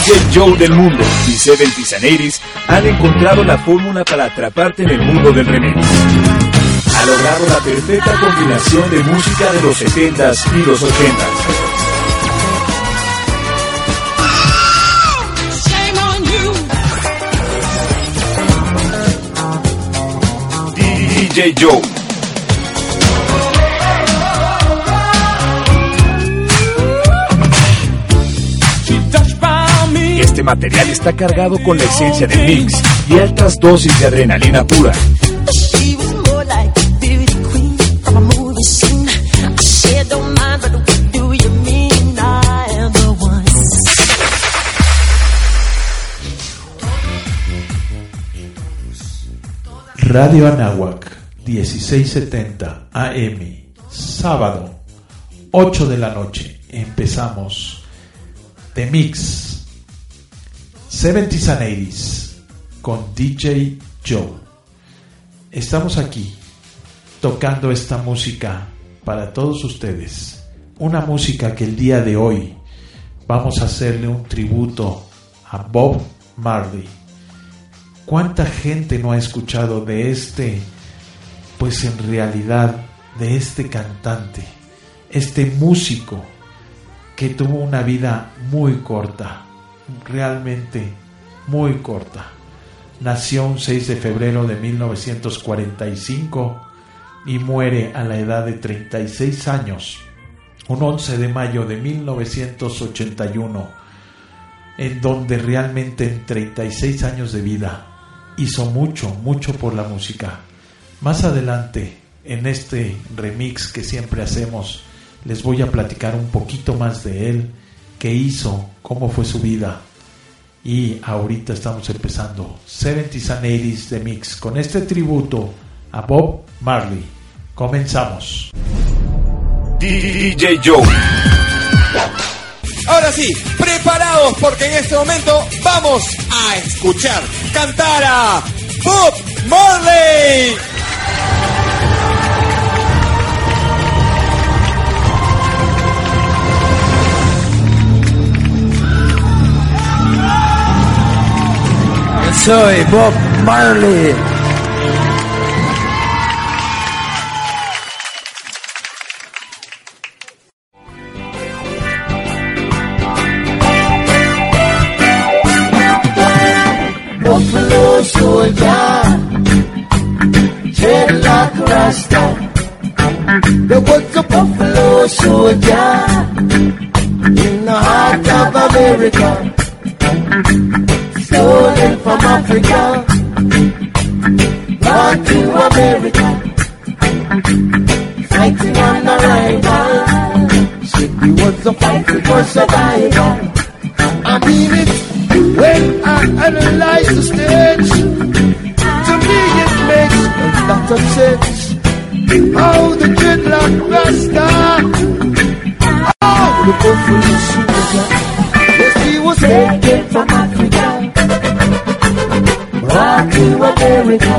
DJ Joe del mundo y 70s and 80s han encontrado la fórmula para atraparte en el mundo del remix. Ha logrado la perfecta combinación de música de los 70s y los 80s. DJ Joe. Este material está cargado con la esencia del mix y altas dosis de adrenalina pura. Radio Anáhuac, 1670 AM, sábado, 8 de la noche. Empezamos The Mix 70s and 80s con DJ Joe. Estamos aquí tocando esta música para todos ustedes. Una música que el día de hoy vamos a hacerle un tributo a Bob Marley. ¿Cuánta gente no ha escuchado de este, pues en realidad, de este cantante, este músico que tuvo una vida muy corta, realmente muy corta? Nació un 6 de febrero de 1945 y muere a la edad de 36 años, un 11 de mayo de 1981, en donde realmente en 36 años de vida hizo mucho por la música. Más adelante, en este remix que siempre hacemos, les voy a platicar un poquito más de él, qué hizo, cómo fue su vida. Y ahorita estamos empezando 70s and 80s The Mix con este tributo a Bob Marley. Comenzamos. DJ Joe. Ahora sí, preparados porque en este momento vamos a escuchar cantar a Bob Marley. Soy Bob Marley. Buffalo soldier, dreadlock rasta. There was a buffalo soldier in the heart of America, stolen from Africa, brought to America, fighting on the rival. Said he was a fighting for survival. I mean it when I analyze the stage. To me it makes a lot of sense. How the dreadlock rasta, how the buffalo soldier, yes, he was taken from Africa, brought to America,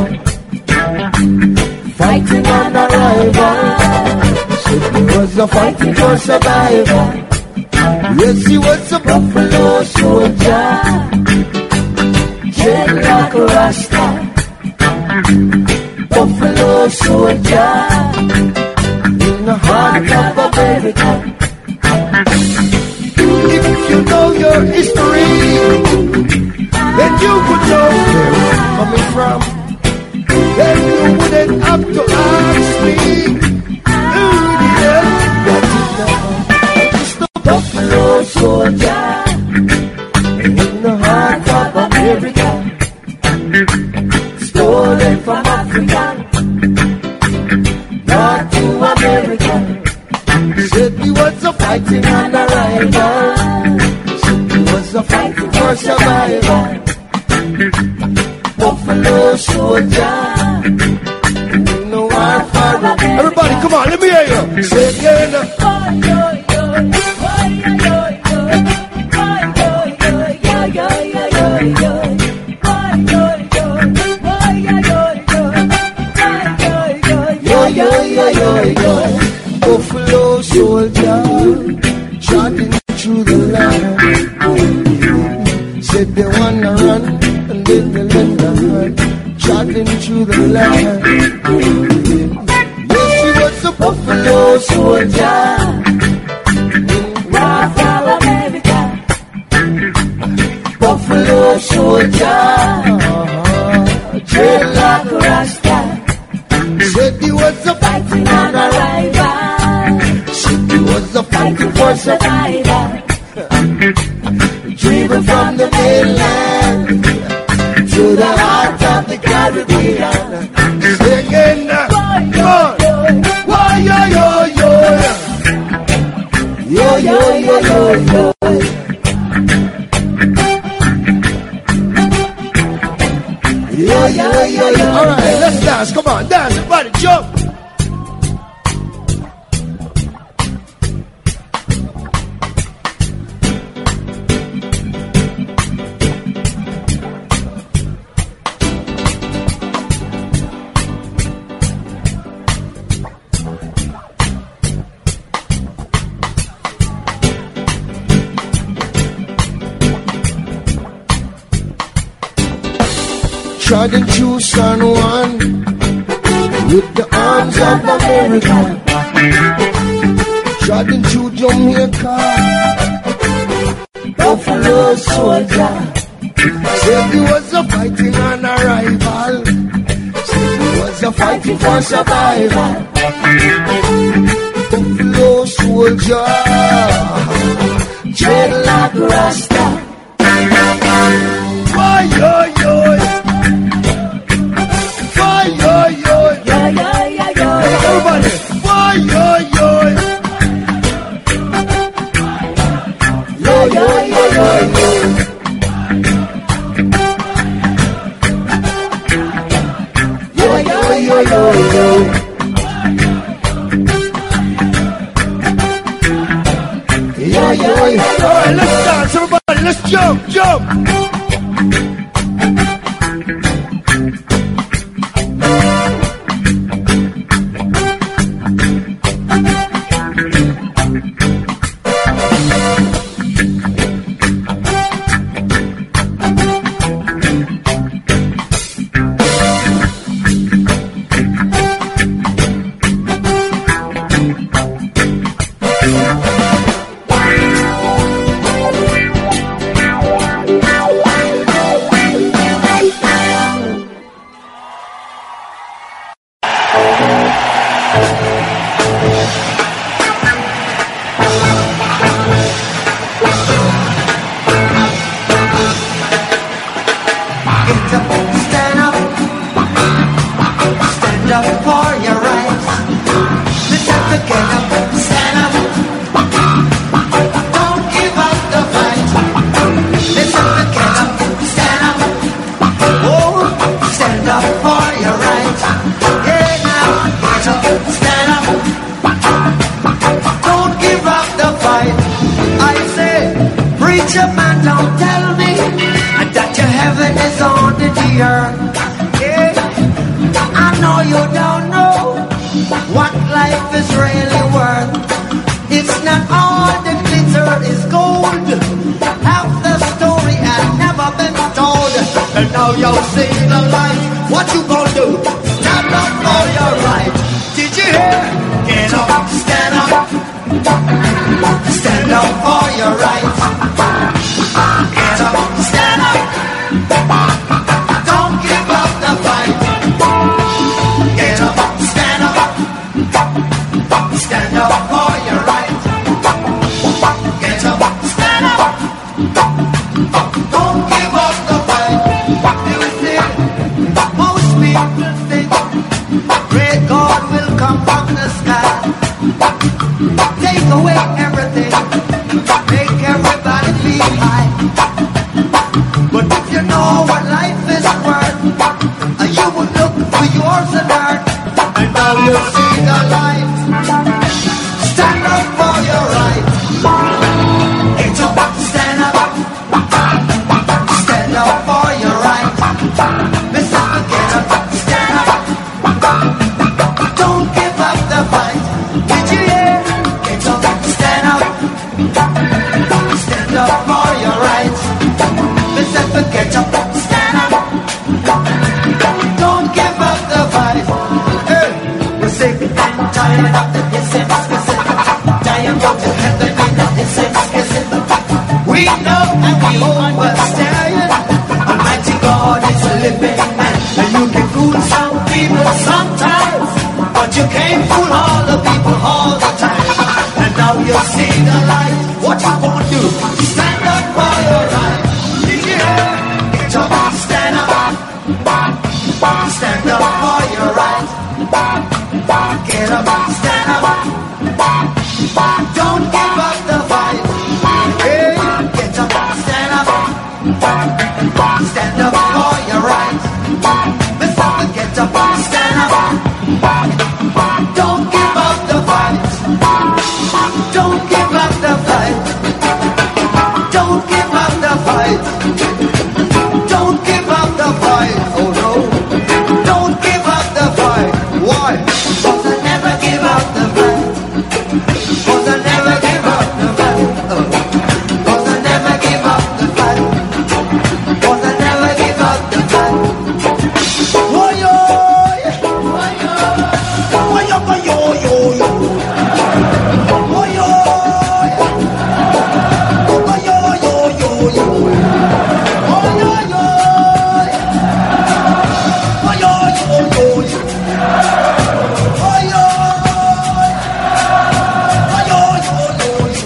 fighting on the rival. Said he was a fighting for survival. Yes, he was a buffalo soldier, dreadlock rasta, buffalo soldier in the heart of America. If you know your history, then you would know where it's coming from. Then you wouldn't have to ask me, who the hell was it now? It's the buffalo soldier in the heart of America, stolen from Africa, brought to America. Said he was a fighting on the rival. Said he was a fighting for survival. Buffalo soldier in the war for America. Everybody, come on, let me hear you. Say again. Buffalo soldier, trotting through the land. through the land. Yes, he was a buffalo soldier. War for America. Buffalo soldier. Dreadlock Rasta. Said he was a Fighting on a rival. Said he was a fighting for survival. Driven from the mainland to the heart of the Caribbean. Singing, why, yo, yo, yo, yo, yo, yo, yo, yo. Yo, yo, yo, yo. All right, let's dance. Come on, dance, everybody, jump. Trodden through San Juan with the arms of America. Trodden through Jamaica, Buffalo soldier. Said he was a fighting on a rival. Said he was a fighting for survival. Buffalo soldier, dreadlock Rasta. Why, yo, yo. Everybody, why, yo, yo, yo, yo, yo, yo, yo. Yo, yo, yo, yo, yo. Yo, yo, yo. All right, let's dance, everybody, let's jump, jump. Don't give up the fight. You see, most people say Don't give up the fight. Hey, get up, stand up. Stand up for your rights. Mister, get up, stand up. Don't give up the fight. Don't give up the fight. Don't give up the fight. Don't give up the fight. Oh no. Don't give up the fight. Why? 'Cause I never give up the fight. 'Cause I never give up the fight. 'Cause I never give up the fight. 'Cause I never give up the fight. Oh yo, oh yo, oh yo, oh yo, yo, yo. Oh yo, oh yo, yo, yo, yo. Oh yo, yo, oh yo, yo, yo, yo. Oh yo, oh yo, yo, yo, yo.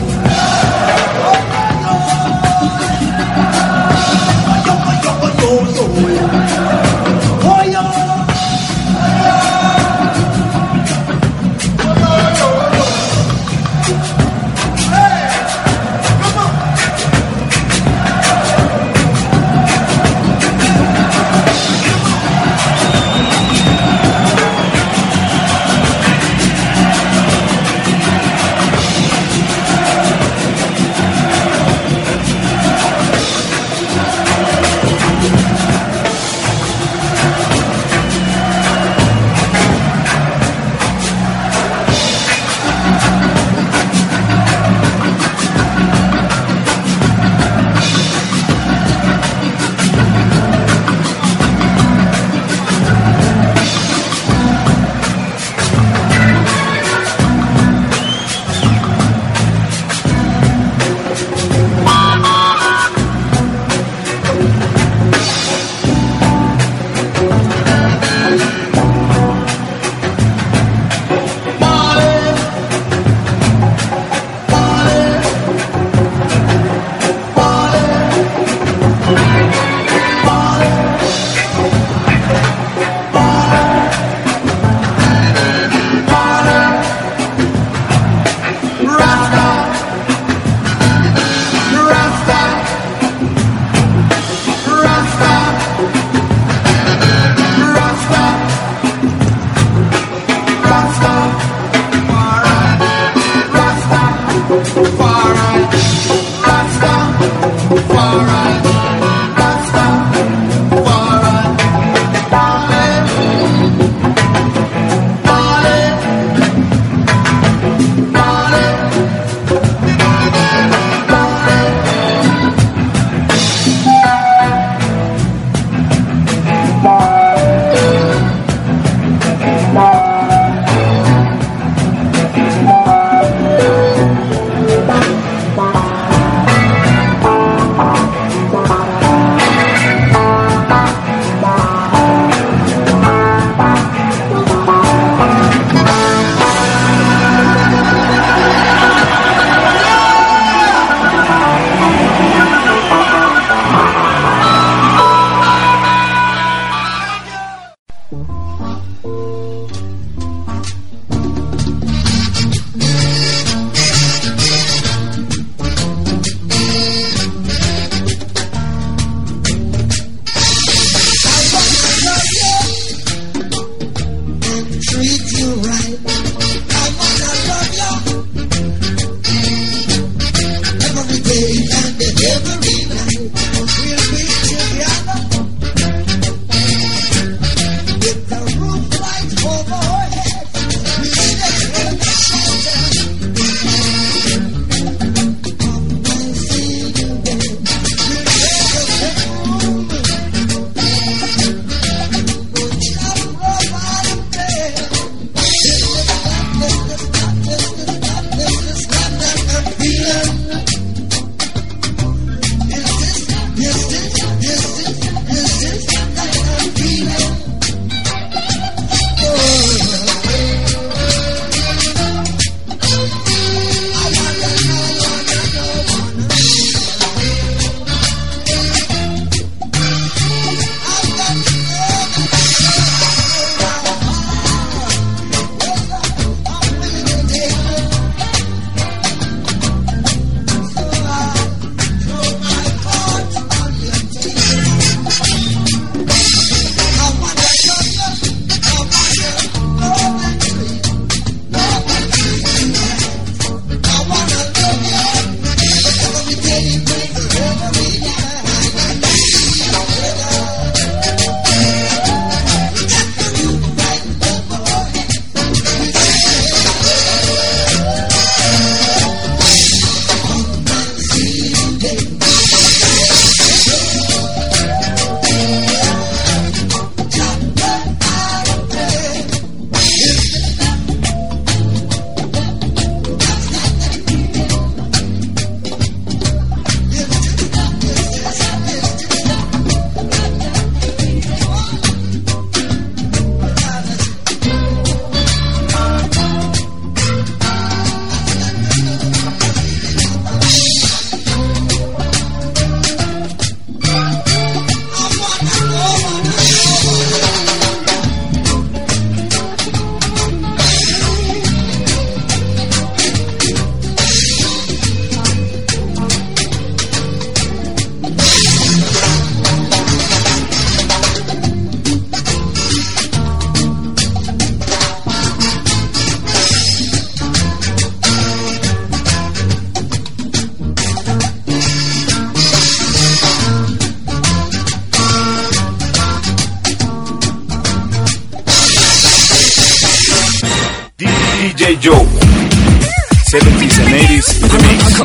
Joe. 70s and 80s The Mix.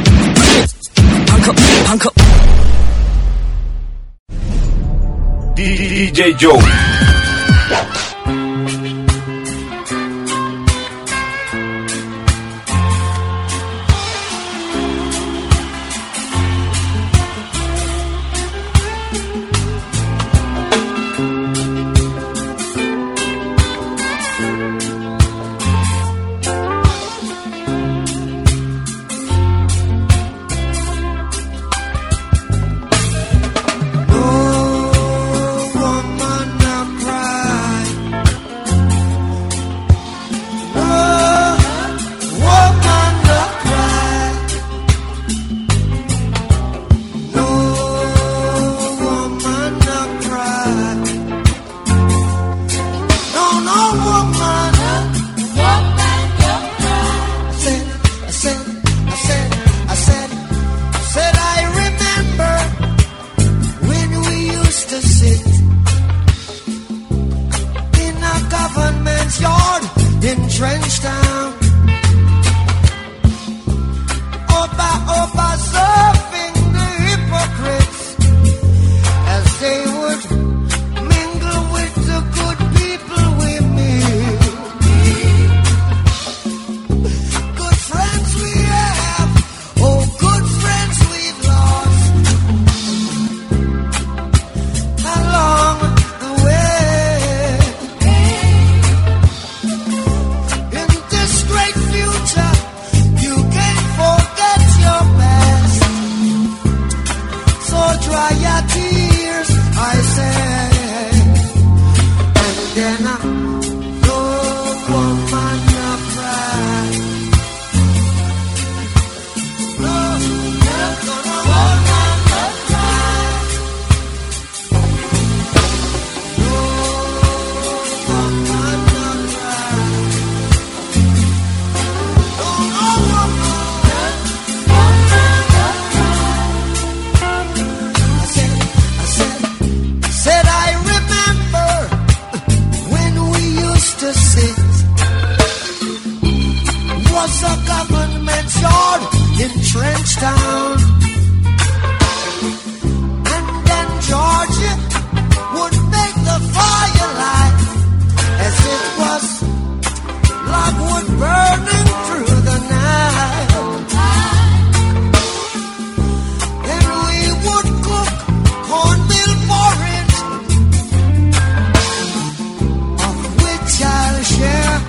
DJ Joe.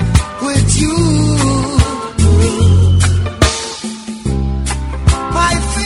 My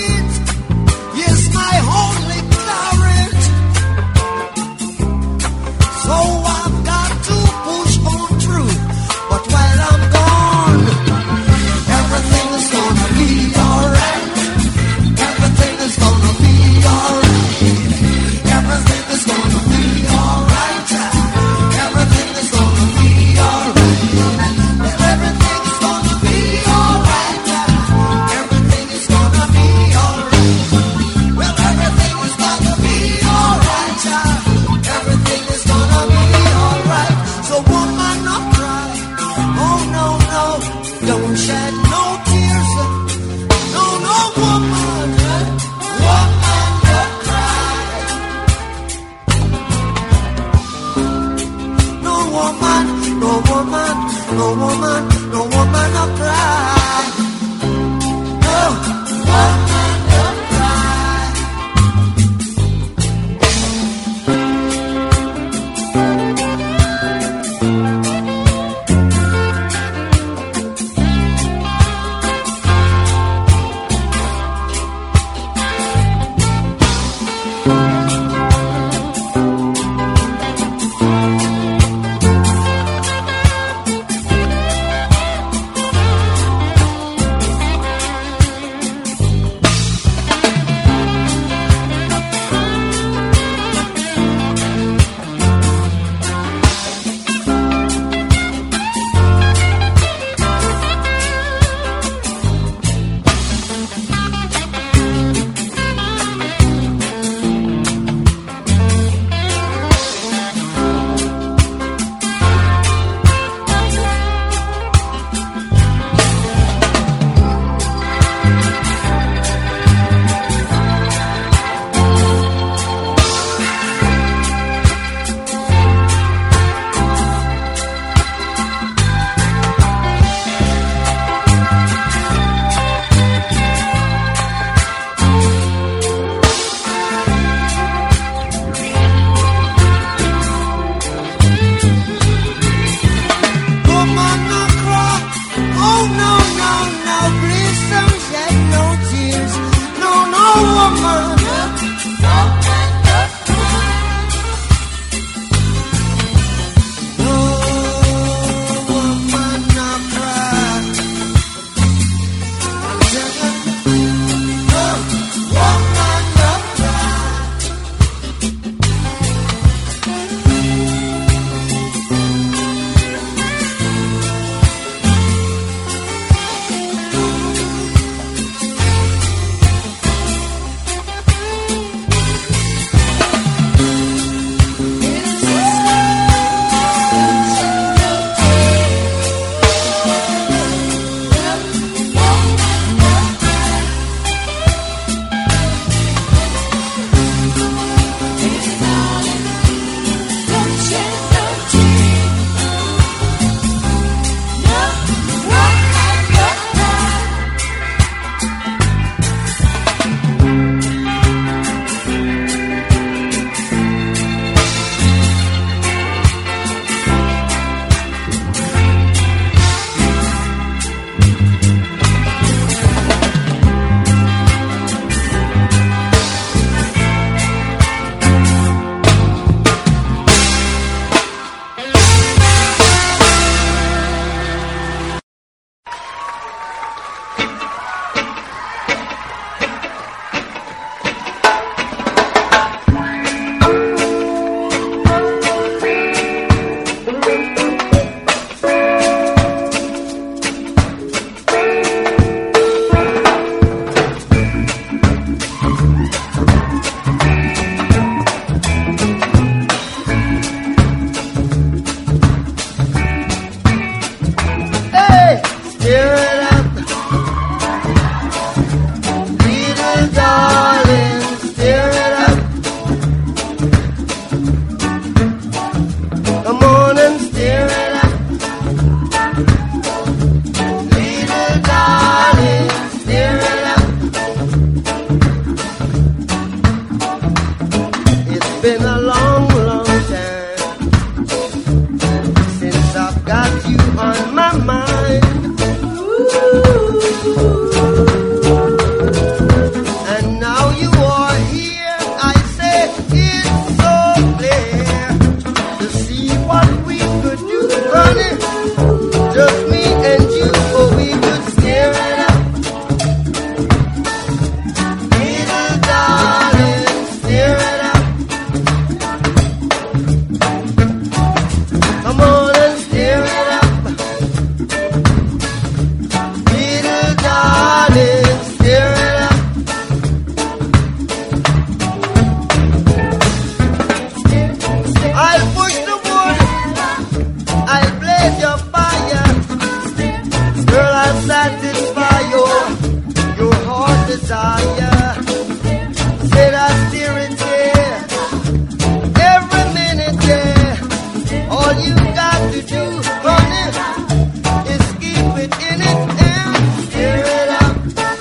desire. Said I steer it there, every minute there. All you got to do, honey, is keep it in it and steer it up.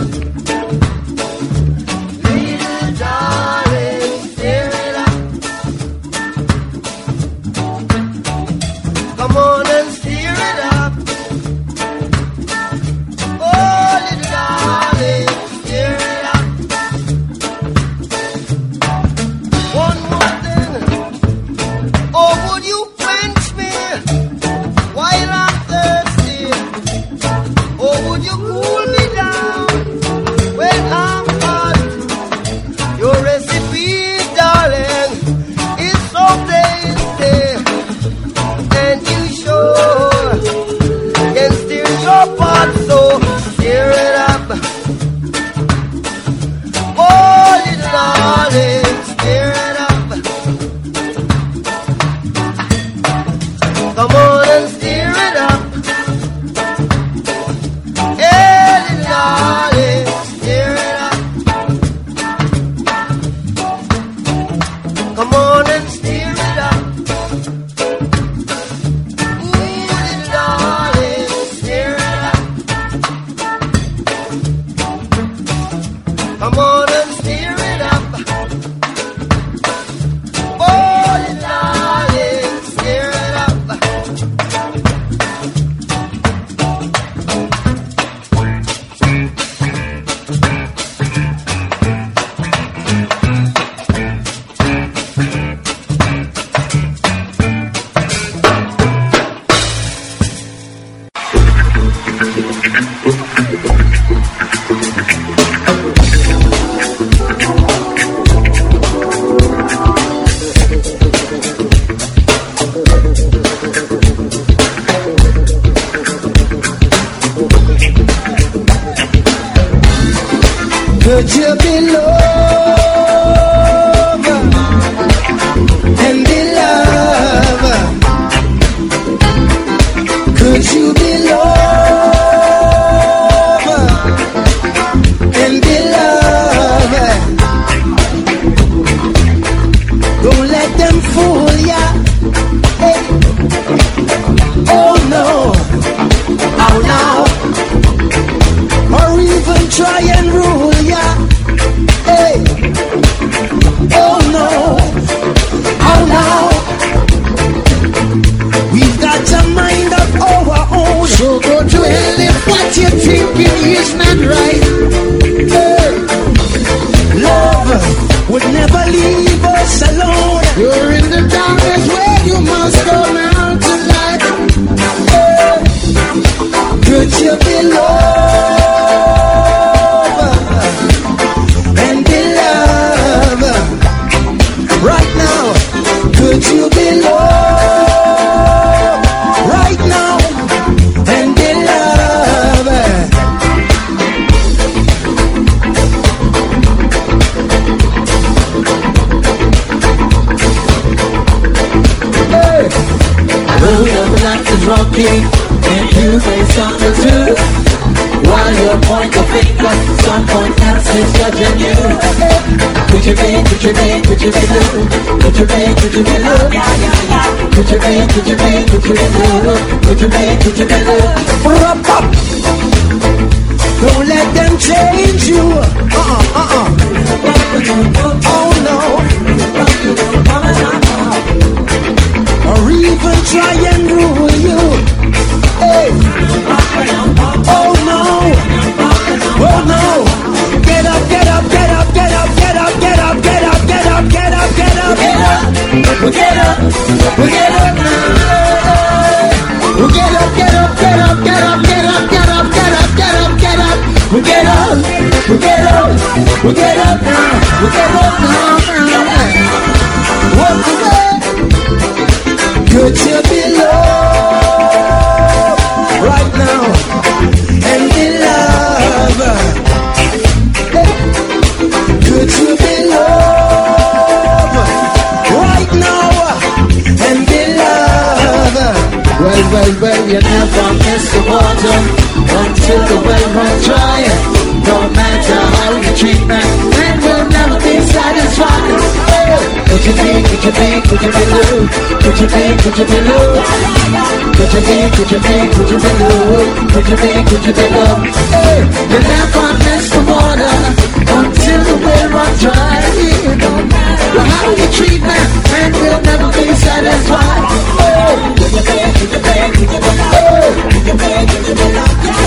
Little darling, steer it up. Come on and steer it up. Oh, little darling, steer it up. One more thing. Oh, would you quench me while I'm thirsty? Or would you cool me down when I'm hot? Your recipe, darling, is so tasty, and you sure can steer your pot, so steer it up. Oh, little darling, steer it up. Come on and steer it up. Hey, little darling, steer it up. Come on and steer it up. Ooh, little darling, steer it up. Come on and steer it up. Oh, little darling, steer it up. Could you be love and be love? Could you be love and be love? Don't let them fool ya. Hey. Oh no, oh no. Or even try and rule ya. Hey. Oh no, oh no. We've got a mind of our own. So go to hell if what you're thinking is not right. Hey. Love would never leave us alone. You're in the darkness where you must come out to light. Hey. Could you be love and be love right now? Could you be love right now and be love? Hey. Road of life is rocky, and you face on the truth. While you point the finger, someone else is judging you. Could you be blue? Could you be blue? Could you be blue? Could you be blue? Could you be blue? Don't let them change you. Oh no. Or even try and rule you. Hey. Oh no. Oh no. Get up, get up, get up, get up, get up, get up, get up, get up, get up, get up, get up. We'll get up, we'll get up now. We'll get up, get up, get up, get up, get up, get up, get up, get up, get up. We'll get up, we'll get up, we'll get up now. We'll get up now. Walk away. Could you be love right now and be love? Hey. Could you be love right now and be love? Well, you never miss the water until the well runs dry. No matter how you could you be low? Could you be low? Could you be low? Could you be low? Hey, you never miss the water until the well runs dry. It don't matter how you treat me, and we'll never be satisfied. Oh, could you be low? Could you be low?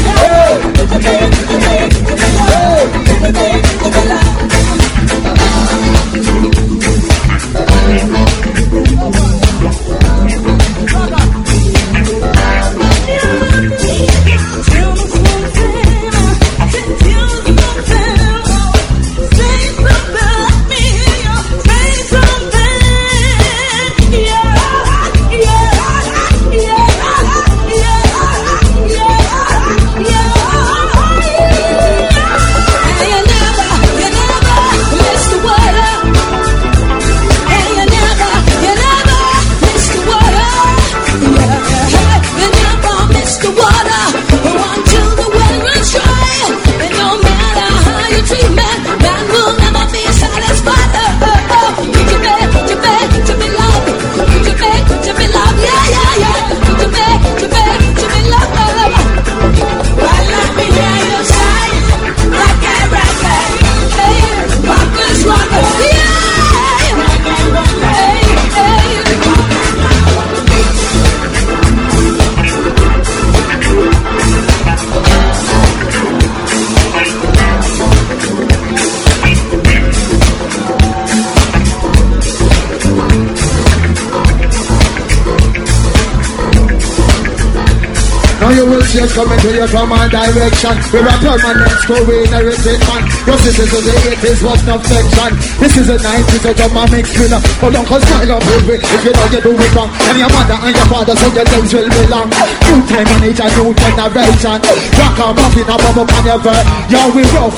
Just coming to you from one direction. We're a permanent story narrated man. Your sisters of the 80s was no fiction. This is the 90s, so you're my mixed winner. Hold on, cause style of movie. If you know you do it wrong, and your mother and your father, so your names will belong. New time and age, a new generation. Rock a muffin, a bubble on your verse. Yo, we rough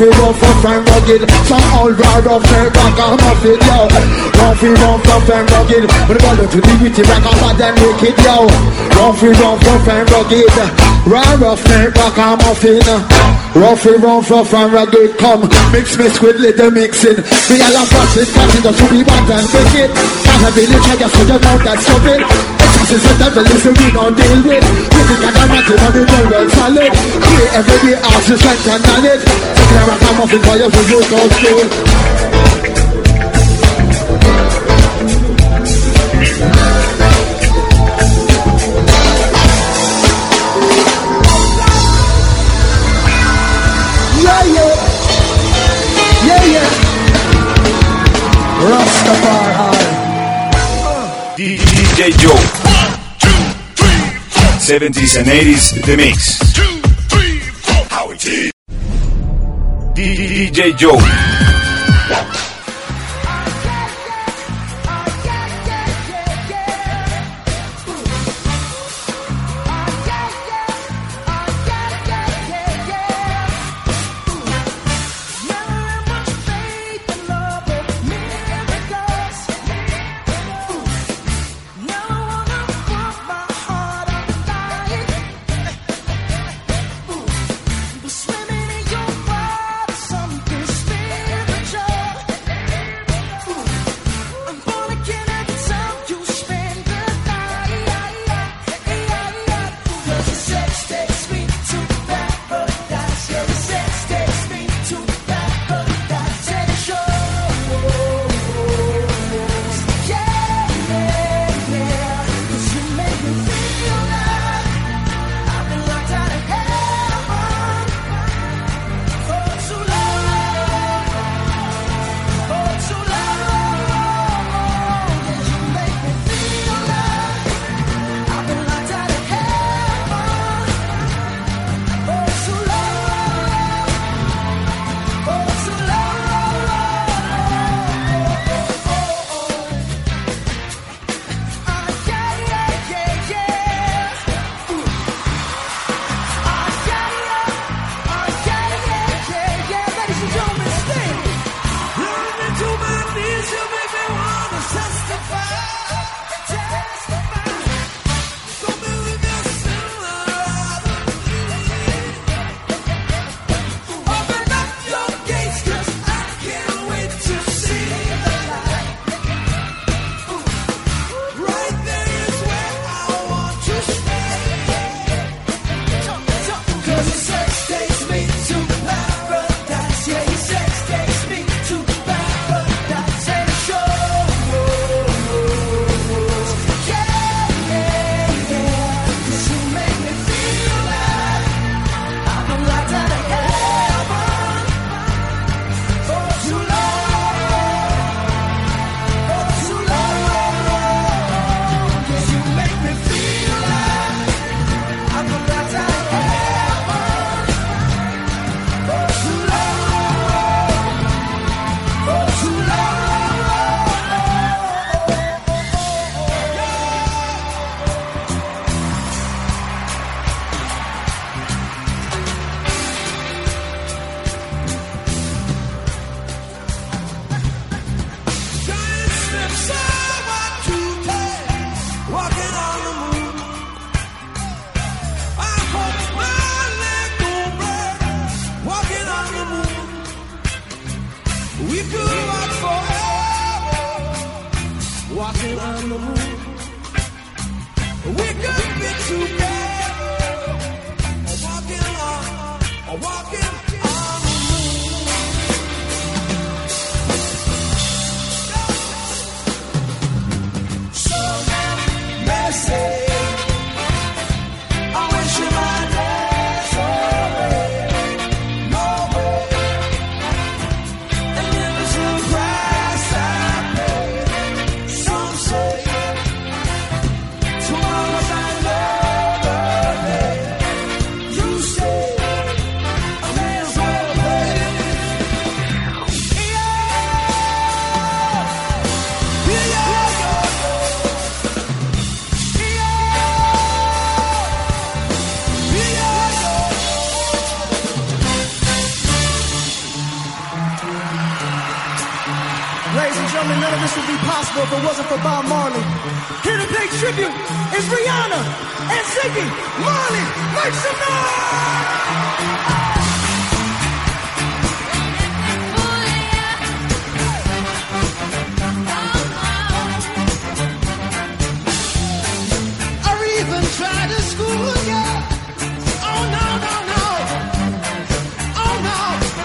and rugged. Some old raw rough, rock a muffin, yo. Rough and rugged. When we go to the witty, rock a bad and wicked, yo. Rough and rugged. Raw rough rock a muffin. Rough and rugged. Come mix with little mixing. We all have process catching us to be bad and wicked. Can't have village, I guess, so you know that's stupid. This is the devil, is the we don't deal with. Music and dramatic on the jungle solid. Create every day, ask your strength and knowledge. Taking a rock a muffin for you to look out school. DJ Joe. 70s and 80s The Mix. How it is. DJ Joe. Swimming in your water, something spiritual. We could walk forever, walking on the moon. We could be together, walking on the moon. So messy. I wish you might dance away, no way. And there is no price I pay. Some say tomorrow's another day. You say I may as well pay. Ladies and gentlemen, none of this would be possible if it wasn't for Bob Marley. Here to pay tribute is Rihanna and Ziggy Marley. Make some Or even try to school ya. Oh no, no, no. Oh no.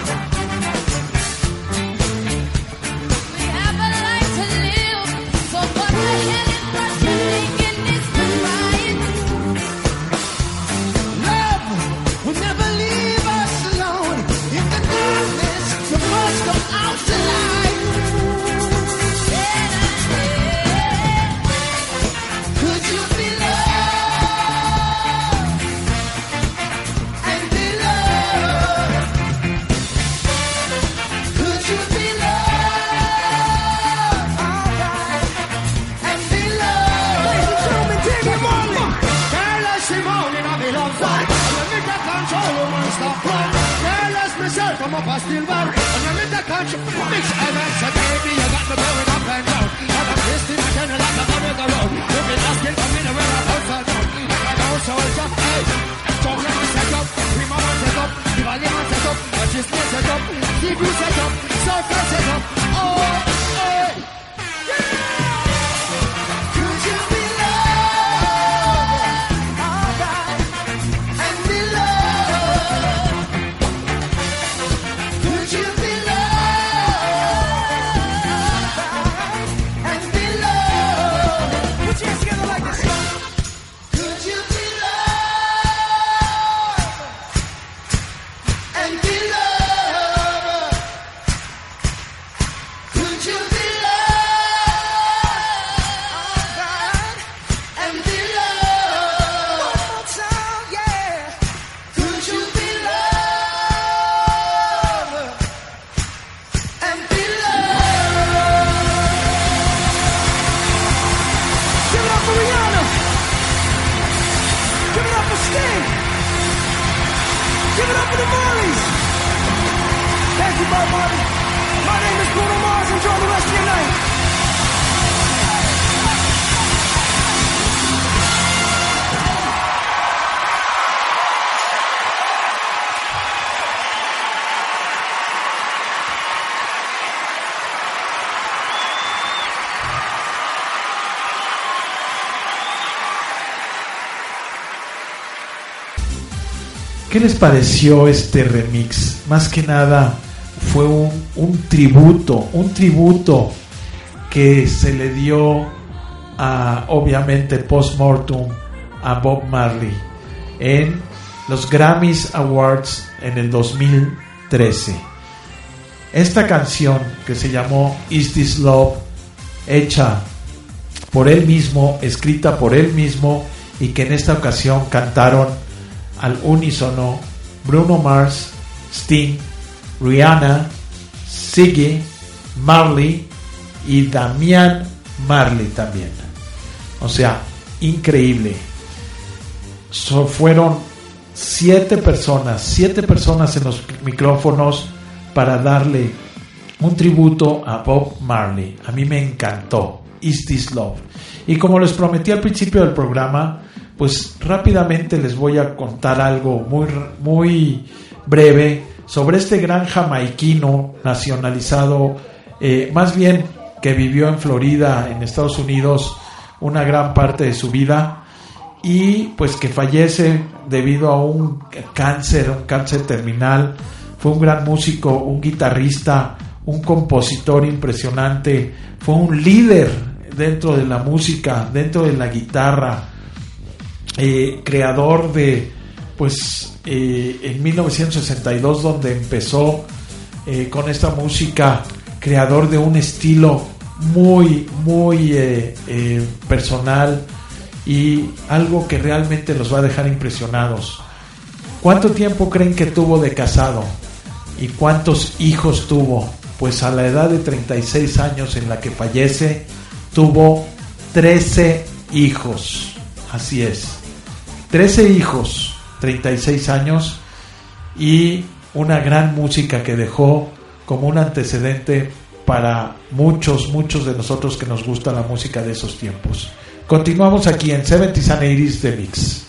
We have a life to live, so what the hell is frustrating this fight? Love will never leave us alone. In the darkness, you must come out to light. Could you be loved and be loved? Could you be loved, alright, and be loved? Ladies and gentlemen, Ziggy Marley. Girl, as she moaning, I be love fight. And you make that control, woman, stop run. Girl, as myself, I'm up a steel bar. And you make that control, mix and I say, baby, you got me going up and down. And I'm twisting my channel like the bottom of the road. You be asking for me to wear a house or down. And I know so it's up, hey. So let me set up, we mama set up, the valley man set up, and she's set up, CB set up, Surfer set up, oh, hey. Could you be loved, alright, and be loved? Could you be loved, alright, and be loved? Put your hands together like this. Could you be loved and be loved? Could you be loved and be loved? One more time, yeah. Could you be loved and be loved? Give it up for Rihanna. Give it up for Sting. Give it up for the Marleys. Thank you, Bob Marley. My name is Bruno Mars. Enjoy the rest of your night. ¿Qué les pareció este remix? Más que nada fue un tributo que se le dio a, obviamente, post-mortem a Bob Marley en los Grammys Awards en el 2013. Esta canción, que se llamó Is This Love, hecha por él mismo, escrita por él mismo, y que en esta ocasión cantaron al unísono Bruno Mars, Sting, Rihanna, Ziggy Marley y Damian Marley también. O sea, increíble. Fueron 7 personas en los micrófonos para darle un tributo a Bob Marley. A mí me encantó Is This Love. Y como les prometí al principio del programa, pues rápidamente les voy a contar algo muy breve sobre este gran jamaiquino nacionalizado, más bien que vivió en Florida, en Estados Unidos, una gran parte de su vida, y pues que fallece debido a un cáncer terminal. Fue un gran músico, un guitarrista, un compositor impresionante, fue un líder dentro de la música, dentro de la guitarra, creador de, pues en 1962, donde empezó con esta música, creador de un estilo muy personal y algo que realmente los va a dejar impresionados. ¿Cuánto tiempo creen que tuvo de casado? ¿Y cuántos hijos tuvo? Pues a la edad de 36 años en la que fallece, tuvo 13 hijos. Así es, 13 hijos, 36 años, y una gran música que dejó como un antecedente para muchos de nosotros que nos gusta la música de esos tiempos. Continuamos aquí en 70s and 80s The Mix.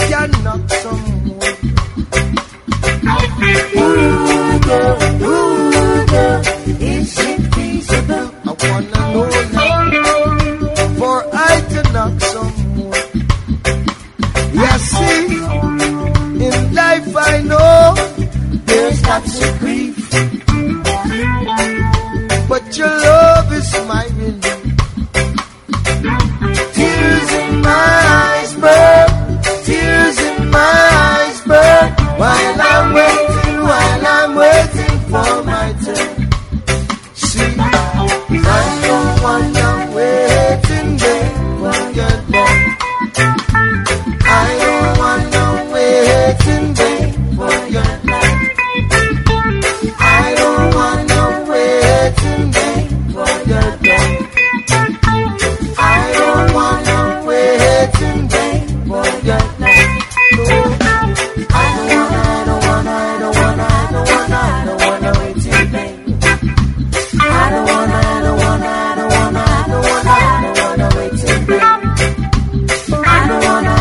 can knock some more. Ooh, girl, is it feasible? I wanna know now, for I to knock some more. Yeah, see, in life I know there's lots of grief, but your love is my relief. Tears in my eyes burn, tears in my eyes burn, while I'm waiting for my turn. See, I don't wanna wait in vain for your love. I don't wanna wait in vain for your love. I don't wanna wait in vain for your love. I don't wanna wait in vain for your love. I don't wanna wait in vain. I don't wanna wait in vain. I don't wanna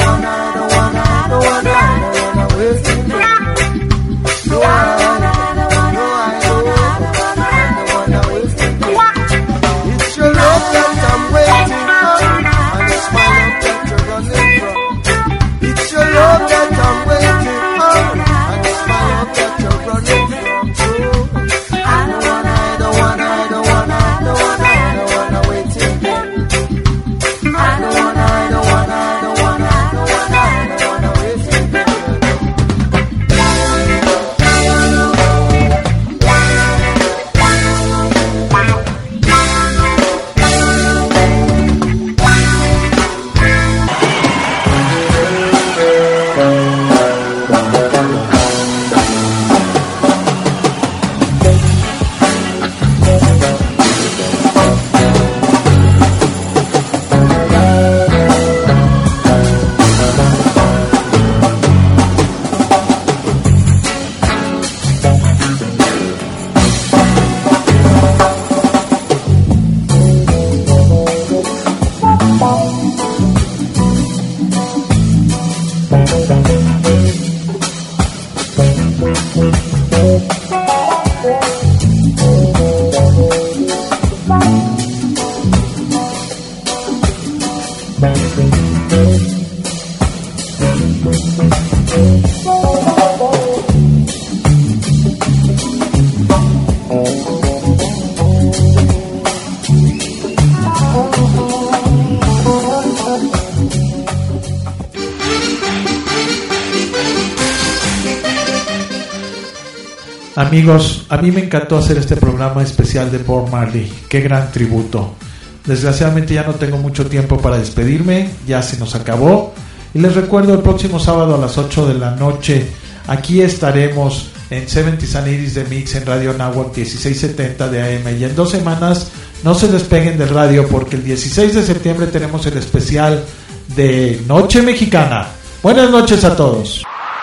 wait in vain. No, I don't wanna wait in vain. It's your love that I'm waiting for, and the smile that you're running from. It's your love that I'm waiting for, and the smile that you're running from. So I don't wanna wait in vain. I don't wanna wait in vain. Amigos, a mí me encantó hacer este programa especial de Bob Marley. Qué gran tributo. Desgraciadamente ya no tengo mucho tiempo para despedirme, ya se nos acabó. Y les recuerdo, el próximo sábado a las 8 de la noche, aquí estaremos en 70s and 80s de Mix en Radio Anáhuac 1670 de AM. Y en 2 semanas no se despeguen del radio, porque el 16 de septiembre tenemos el especial de Noche Mexicana. Buenas noches a todos.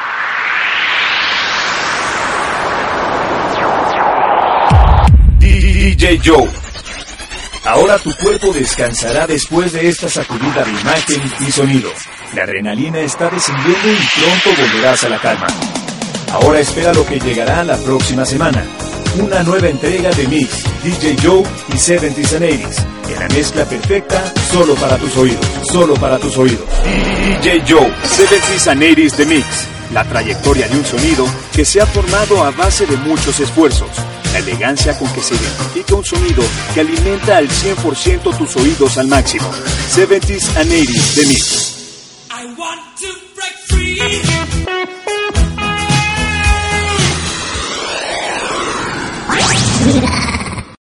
DJ Joe. Ahora tu cuerpo descansará después de esta sacudida de imagen y sonido. La adrenalina está descendiendo y pronto volverás a la calma. Ahora espera lo que llegará la próxima semana. Una nueva entrega de Mix, DJ Joe y 70s and 80s. En la mezcla perfecta, solo para tus oídos. Solo para tus oídos. DJ Joe, 70s and 80s de Mix. La trayectoria de un sonido que se ha formado a base de muchos esfuerzos. La elegancia con que se identifica un sonido que alimenta al 100% tus oídos al máximo. 70s and 80s de Mix. I want to break free.